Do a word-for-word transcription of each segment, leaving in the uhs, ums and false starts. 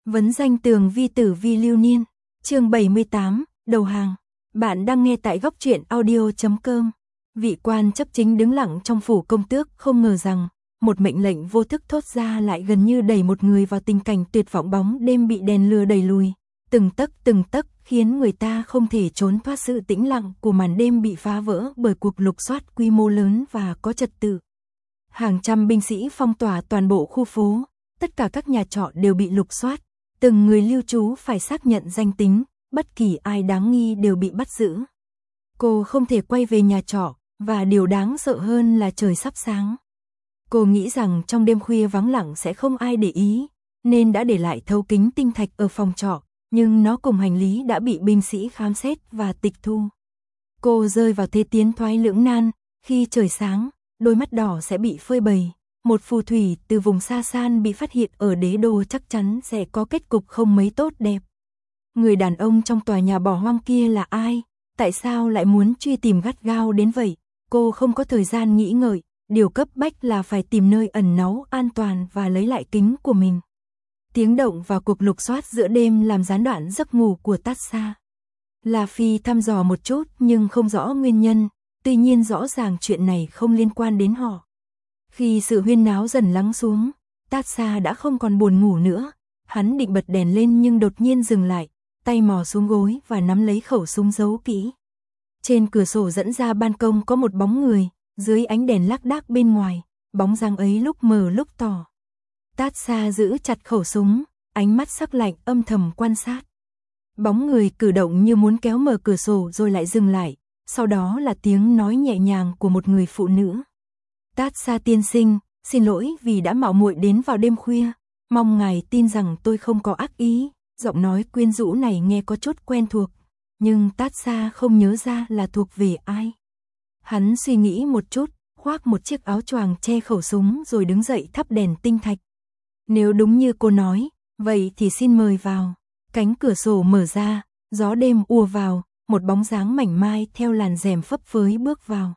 Vấn danh tường vi tử vi lưu niên, chương bảy mươi tám, đầu hàng. Bạn đang nghe tại góc truyện audio chấm com. Vị quan chấp chính đứng lặng trong phủ công tước không ngờ rằng, một mệnh lệnh vô thức thốt ra lại gần như đẩy một người vào tình cảnh tuyệt vọng bóng đêm bị đèn lửa đẩy lùi. Từng tấc từng tấc khiến người ta không thể trốn thoát sự tĩnh lặng của màn đêm bị phá vỡ bởi cuộc lục soát quy mô lớn và có trật tự. Hàng trăm binh sĩ phong tỏa toàn bộ khu phố, tất cả các nhà trọ đều bị lục soát. Từng người lưu trú phải xác nhận danh tính, bất kỳ ai đáng nghi đều bị bắt giữ. Cô không thể quay về nhà trọ, và điều đáng sợ hơn là trời sắp sáng. Cô nghĩ rằng trong đêm khuya vắng lặng sẽ không ai để ý, nên đã để lại thấu kính tinh thạch ở phòng trọ, nhưng nó cùng hành lý đã bị binh sĩ khám xét và tịch thu. Cô rơi vào thế tiến thoái lưỡng nan, khi trời sáng, đôi mắt đỏ sẽ bị phơi bày. Một phù thủy từ vùng xa xan bị phát hiện ở đế đô chắc chắn sẽ có kết cục không mấy tốt đẹp. Người đàn ông trong tòa nhà bỏ hoang kia là ai? Tại sao lại muốn truy tìm gắt gao đến vậy? Cô không có thời gian nghĩ ngợi, điều cấp bách là phải tìm nơi ẩn náu an toàn và lấy lại kính của mình. Tiếng động và cuộc lục soát giữa đêm làm gián đoạn giấc ngủ của Tatsa. La Phi thăm dò một chút nhưng không rõ nguyên nhân, tuy nhiên rõ ràng chuyện này không liên quan đến họ. Khi sự huyên náo dần lắng xuống, Tatsa đã không còn buồn ngủ nữa, hắn định bật đèn lên nhưng đột nhiên dừng lại, tay mò xuống gối và nắm lấy khẩu súng giấu kỹ. Trên cửa sổ dẫn ra ban công có một bóng người, dưới ánh đèn lác đác bên ngoài, bóng dáng ấy lúc mờ lúc tỏ. Tatsa giữ chặt khẩu súng, ánh mắt sắc lạnh âm thầm quan sát. Bóng người cử động như muốn kéo mở cửa sổ rồi lại dừng lại, sau đó là tiếng nói nhẹ nhàng của một người phụ nữ. Tatsa tiên sinh, xin lỗi vì đã mạo muội đến vào đêm khuya, mong ngài tin rằng tôi không có ác ý. Giọng nói quyến rũ này nghe có chút quen thuộc, nhưng Tatsa không nhớ ra là thuộc về ai. Hắn suy nghĩ một chút, khoác một chiếc áo choàng che khẩu súng rồi đứng dậy thắp đèn tinh thạch. Nếu đúng như cô nói, vậy thì xin mời vào. Cánh cửa sổ mở ra, gió đêm ùa vào, một bóng dáng mảnh mai theo làn rèm phấp phới bước vào.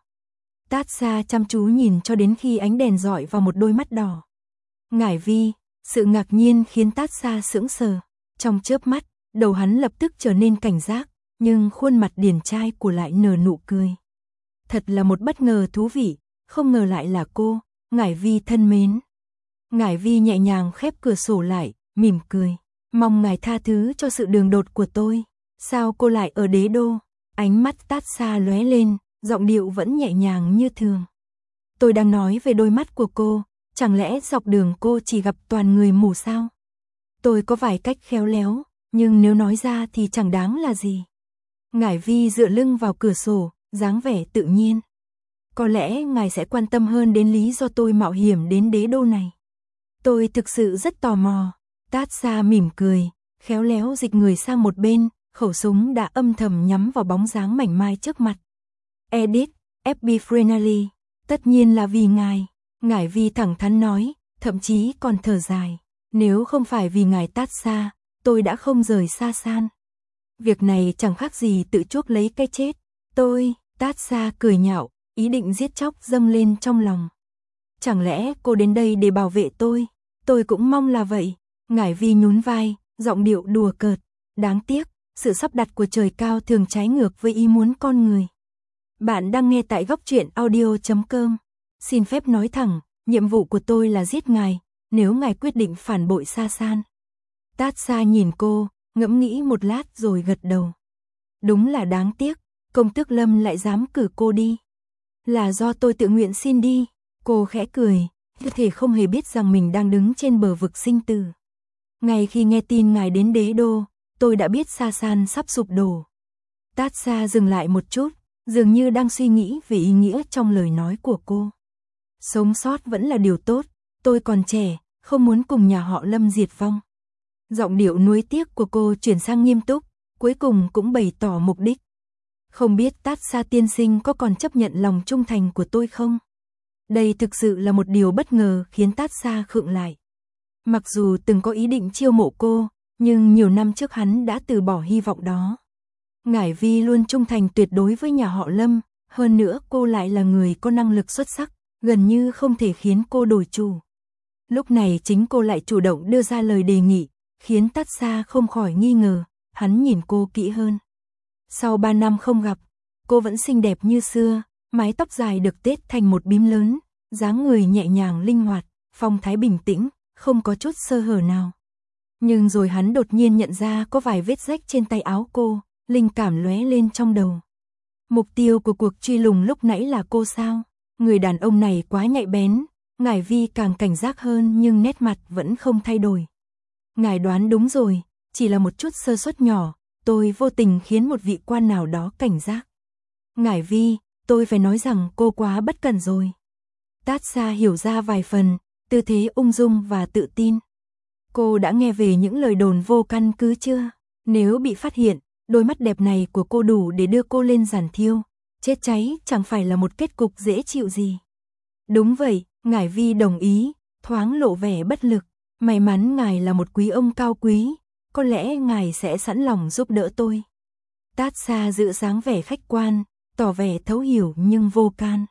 Tatsa chăm chú nhìn cho đến khi ánh đèn rọi vào một đôi mắt đỏ. Ngải Vi, sự ngạc nhiên khiến Tatsa sững sờ. Trong chớp mắt, đầu hắn lập tức trở nên cảnh giác, nhưng khuôn mặt điển trai của lại nở nụ cười. Thật là một bất ngờ thú vị, không ngờ lại là cô, Ngải Vi thân mến. Ngải Vi nhẹ nhàng khép cửa sổ lại, mỉm cười. Mong ngài tha thứ cho sự đường đột của tôi. Sao cô lại ở đế đô? Ánh mắt Tatsa lóe lên, giọng điệu vẫn nhẹ nhàng như thường. Tôi đang nói về đôi mắt của cô, chẳng lẽ dọc đường cô chỉ gặp toàn người mù sao? Tôi có vài cách khéo léo, nhưng nếu nói ra thì chẳng đáng là gì. Ngải Vi dựa lưng vào cửa sổ, dáng vẻ tự nhiên. Có lẽ ngài sẽ quan tâm hơn đến lý do tôi mạo hiểm đến đế đô này. Tôi thực sự rất tò mò. Tatsa mỉm cười, khéo léo dịch người sang một bên, khẩu súng đã âm thầm nhắm vào bóng dáng mảnh mai trước mặt. Edith, ép bê Frenally, tất nhiên là vì ngài. Ngải Vi thẳng thắn nói, thậm chí còn thở dài. Nếu không phải vì ngài Tatsa, tôi đã không rời xa san. Việc này chẳng khác gì tự chuốc lấy cái chết. Tôi, Tatsa cười nhạo, ý định giết chóc dâng lên trong lòng. Chẳng lẽ cô đến đây để bảo vệ tôi? Tôi cũng mong là vậy. Ngải Vi nhún vai, giọng điệu đùa cợt. Đáng tiếc, sự sắp đặt của trời cao thường trái ngược với ý muốn con người. Bạn đang nghe tại góc truyện audio chấm com. Xin phép nói thẳng, nhiệm vụ của tôi là giết ngài, nếu ngài quyết định phản bội Sa San. Tatsa nhìn cô, ngẫm nghĩ một lát rồi gật đầu. Đúng là đáng tiếc, công tước Lâm lại dám cử cô đi. Là do tôi tự nguyện xin đi. Cô khẽ cười, như thể không hề biết rằng mình đang đứng trên bờ vực sinh tử. Ngay khi nghe tin ngài đến đế đô, tôi đã biết Sa San sắp sụp đổ. Tatsa dừng lại một chút, dường như đang suy nghĩ về ý nghĩa trong lời nói của cô. Sống sót vẫn là điều tốt, tôi còn trẻ, không muốn cùng nhà họ Lâm diệt vong. Giọng điệu nuối tiếc của cô chuyển sang nghiêm túc, cuối cùng cũng bày tỏ mục đích. Không biết Tatsa tiên sinh có còn chấp nhận lòng trung thành của tôi không? Đây thực sự là một điều bất ngờ khiến Tatsa khựng lại. Mặc dù từng có ý định chiêu mộ cô, nhưng nhiều năm trước hắn đã từ bỏ hy vọng đó. Ngải Vi luôn trung thành tuyệt đối với nhà họ Lâm, hơn nữa cô lại là người có năng lực xuất sắc, gần như không thể khiến cô đổi chủ. Lúc này chính cô lại chủ động đưa ra lời đề nghị, khiến Tát Xa không khỏi nghi ngờ, hắn nhìn cô kỹ hơn. Sau ba năm không gặp, cô vẫn xinh đẹp như xưa, mái tóc dài được tết thành một bím lớn, dáng người nhẹ nhàng linh hoạt, phong thái bình tĩnh, không có chút sơ hở nào. Nhưng rồi hắn đột nhiên nhận ra có vài vết rách trên tay áo cô, linh cảm lóe lên trong đầu. Mục tiêu của cuộc truy lùng lúc nãy là cô sao? Người đàn ông này quá nhạy bén, Ngải Vi càng cảnh giác hơn nhưng nét mặt vẫn không thay đổi. Ngài đoán đúng rồi, chỉ là một chút sơ suất nhỏ, tôi vô tình khiến một vị quan nào đó cảnh giác. Ngải Vi, tôi phải nói rằng cô quá bất cẩn rồi. Tát Xa hiểu ra vài phần, tư thế ung dung và tự tin. Cô đã nghe về những lời đồn vô căn cứ chưa? Nếu bị phát hiện, đôi mắt đẹp này của cô đủ để đưa cô lên giàn thiêu. Chết cháy chẳng phải là một kết cục dễ chịu gì. Đúng vậy, Ngải Vi đồng ý, thoáng lộ vẻ bất lực. May mắn ngài là một quý ông cao quý, có lẽ ngài sẽ sẵn lòng giúp đỡ tôi. Tát Xa giữ dáng vẻ khách quan, tỏ vẻ thấu hiểu nhưng vô can.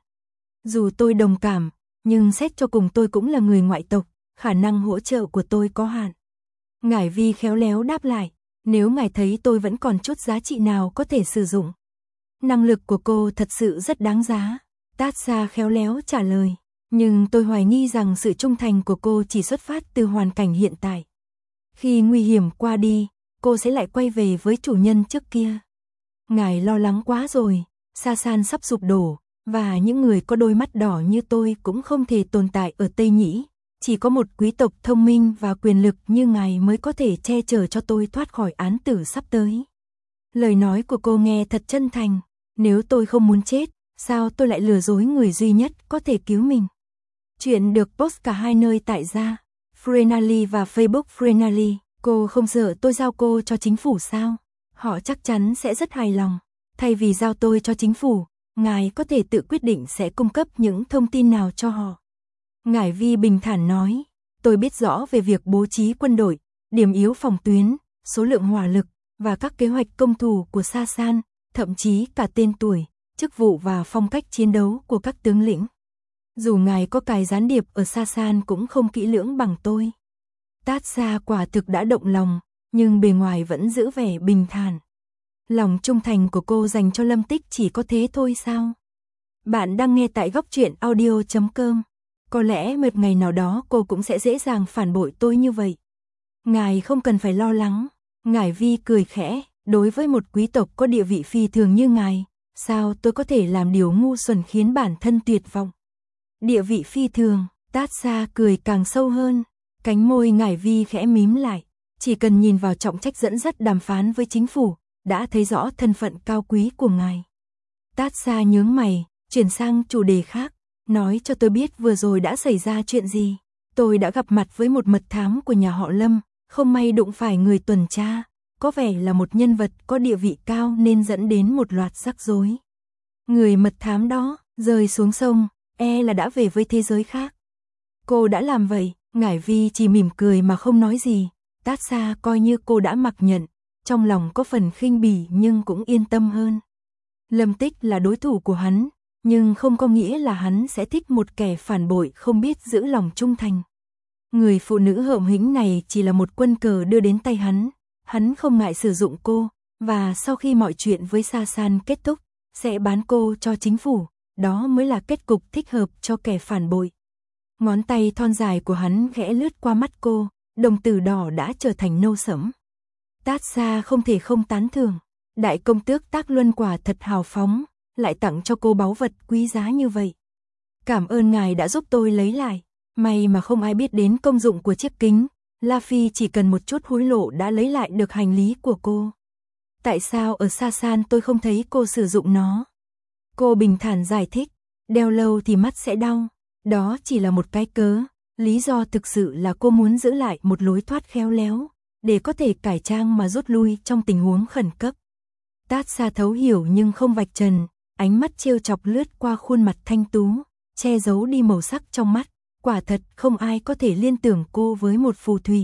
Dù tôi đồng cảm, nhưng xét cho cùng tôi cũng là người ngoại tộc, khả năng hỗ trợ của tôi có hạn. Ngải Vi khéo léo đáp lại, nếu ngài thấy tôi vẫn còn chút giá trị nào có thể sử dụng. Năng lực của cô thật sự rất đáng giá. Tát Xa khéo léo trả lời. Nhưng tôi hoài nghi rằng sự trung thành của cô chỉ xuất phát từ hoàn cảnh hiện tại. Khi nguy hiểm qua đi, cô sẽ lại quay về với chủ nhân trước kia. Ngài lo lắng quá rồi, Sa San sắp sụp đổ, và những người có đôi mắt đỏ như tôi cũng không thể tồn tại ở Tây Nhĩ. Chỉ có một quý tộc thông minh và quyền lực như ngài mới có thể che chở cho tôi thoát khỏi án tử sắp tới. Lời nói của cô nghe thật chân thành, nếu tôi không muốn chết, sao tôi lại lừa dối người duy nhất có thể cứu mình. Chuyện được post cả hai nơi tại gia, Frenally và Facebook Frenally. Cô không sợ tôi giao cô cho chính phủ sao? Họ chắc chắn sẽ rất hài lòng. Thay vì giao tôi cho chính phủ, ngài có thể tự quyết định sẽ cung cấp những thông tin nào cho họ. Ngải Vi bình thản nói, tôi biết rõ về việc bố trí quân đội, điểm yếu phòng tuyến, số lượng hỏa lực, và các kế hoạch công thủ của Sa San, thậm chí cả tên tuổi, chức vụ và phong cách chiến đấu của các tướng lĩnh. Dù ngài có cài gián điệp ở Sa San cũng không kỹ lưỡng bằng tôi. Tát Xa quả thực đã động lòng, nhưng bề ngoài vẫn giữ vẻ bình thản. Lòng trung thành của cô dành cho Lâm Tích chỉ có thế thôi sao? Bạn đang nghe tại góc truyện audio chấm com. Có lẽ một ngày nào đó cô cũng sẽ dễ dàng phản bội tôi như vậy. Ngài không cần phải lo lắng. Ngải Vi cười khẽ, đối với một quý tộc có địa vị phi thường như ngài, sao tôi có thể làm điều ngu xuẩn khiến bản thân tuyệt vọng? Địa vị phi thường, Tát Xa cười càng sâu hơn, cánh môi Ngải Vi khẽ mím lại, chỉ cần nhìn vào trọng trách dẫn dắt đàm phán với chính phủ, đã thấy rõ thân phận cao quý của ngài. Tát Xa nhướng mày, chuyển sang chủ đề khác, nói cho tôi biết vừa rồi đã xảy ra chuyện gì. Tôi đã gặp mặt với một mật thám của nhà họ Lâm, không may đụng phải người tuần tra, có vẻ là một nhân vật có địa vị cao nên dẫn đến một loạt rắc rối. Người mật thám đó rơi xuống sông, e là đã về với thế giới khác. Cô đã làm vậy, Ngải Vi chỉ mỉm cười mà không nói gì. Tát Xa coi như cô đã mặc nhận, trong lòng có phần khinh bỉ nhưng cũng yên tâm hơn. Lâm Tích là đối thủ của hắn, nhưng không có nghĩa là hắn sẽ thích một kẻ phản bội không biết giữ lòng trung thành. Người phụ nữ hợm hĩnh này chỉ là một quân cờ đưa đến tay hắn, hắn không ngại sử dụng cô, và sau khi mọi chuyện với Sa San kết thúc, sẽ bán cô cho chính phủ, đó mới là kết cục thích hợp cho kẻ phản bội. Ngón tay thon dài của hắn khẽ lướt qua mắt cô, đồng tử đỏ đã trở thành nâu sẫm. Tát Xa không thể không tán thưởng, đại công tước Tác Luân quả thật hào phóng, lại tặng cho cô báu vật quý giá như vậy. Cảm ơn ngài đã giúp tôi lấy lại, may mà không ai biết đến công dụng của chiếc kính, La Phi chỉ cần một chút hối lộ đã lấy lại được hành lý của cô. Tại sao ở Sa San tôi không thấy cô sử dụng nó? Cô bình thản giải thích, đeo lâu thì mắt sẽ đau, đó chỉ là một cái cớ, lý do thực sự là cô muốn giữ lại một lối thoát khéo léo, để có thể cải trang mà rút lui trong tình huống khẩn cấp. Tát Xa thấu hiểu nhưng không vạch trần, ánh mắt trêu chọc lướt qua khuôn mặt thanh tú, che giấu đi màu sắc trong mắt, quả thật không ai có thể liên tưởng cô với một phù thủy.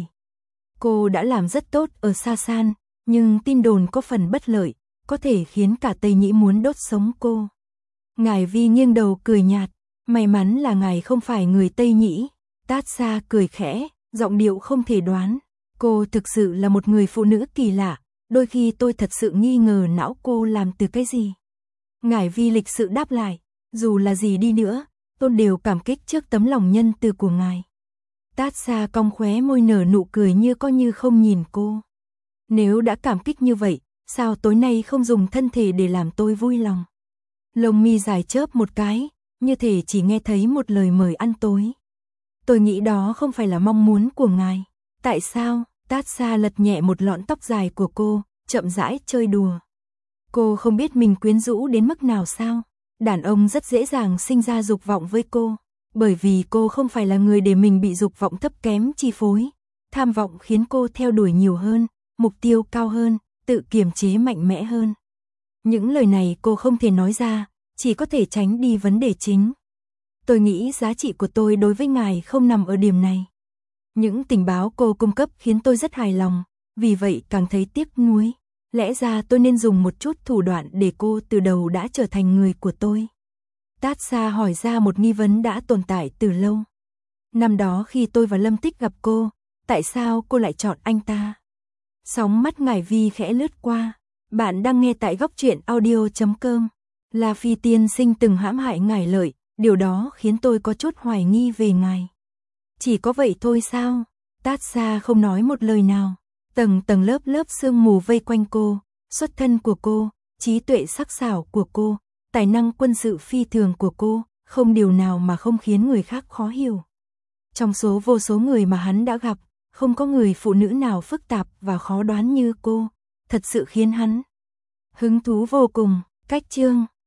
Cô đã làm rất tốt ở Sa San, nhưng tin đồn có phần bất lợi, có thể khiến cả Tây Nhĩ muốn đốt sống cô. Ngải Vi nghiêng đầu cười nhạt, may mắn là ngài không phải người Tây Nhĩ. Tát Xa cười khẽ, giọng điệu không thể đoán, Cô thực sự là một người phụ nữ kỳ lạ, đôi khi tôi thật sự nghi ngờ não cô làm từ cái gì. Ngải Vi lịch sự đáp lại, dù là gì đi nữa, tôi đều cảm kích trước tấm lòng nhân từ của ngài. Tát Xa cong khóe môi nở nụ cười như coi như không nhìn cô. Nếu đã cảm kích như vậy, sao tối nay không dùng thân thể để làm tôi vui lòng? Lông mi dài chớp một cái, như thể chỉ nghe thấy một lời mời ăn tối. Tôi nghĩ đó không phải là mong muốn của ngài. Tại sao? Tát Xa lật nhẹ một lọn tóc dài của cô, chậm rãi chơi đùa. Cô không biết mình quyến rũ đến mức nào sao? Đàn ông rất dễ dàng sinh ra dục vọng với cô, bởi vì cô không phải là người để mình bị dục vọng thấp kém chi phối. Tham vọng khiến cô theo đuổi nhiều hơn, mục tiêu cao hơn, tự kiềm chế mạnh mẽ hơn. Những lời này cô không thể nói ra, chỉ có thể tránh đi vấn đề chính. Tôi nghĩ giá trị của tôi đối với ngài không nằm ở điểm này. Những tình báo cô cung cấp khiến tôi rất hài lòng, vì vậy càng thấy tiếc nuối. Lẽ ra tôi nên dùng một chút thủ đoạn để cô từ đầu đã trở thành người của tôi. Tát Xa hỏi ra một nghi vấn đã tồn tại từ lâu. Năm đó khi tôi và Lâm Tích gặp cô, tại sao cô lại chọn anh ta? Sóng mắt Ngải Vi khẽ lướt qua. Bạn đang nghe tại góc truyện audio chấm com. La Phi tiên sinh từng hãm hại ngài Lợi, điều đó khiến tôi có chút hoài nghi về ngài. Chỉ có vậy thôi sao? Tát Xa không nói một lời nào. Tầng tầng lớp lớp sương mù vây quanh cô, xuất thân của cô, trí tuệ sắc sảo của cô, tài năng quân sự phi thường của cô, không điều nào mà không khiến người khác khó hiểu. Trong số vô số người mà hắn đã gặp, không có người phụ nữ nào phức tạp và khó đoán như cô, thật sự khiến hắn hứng thú vô cùng. Cách chương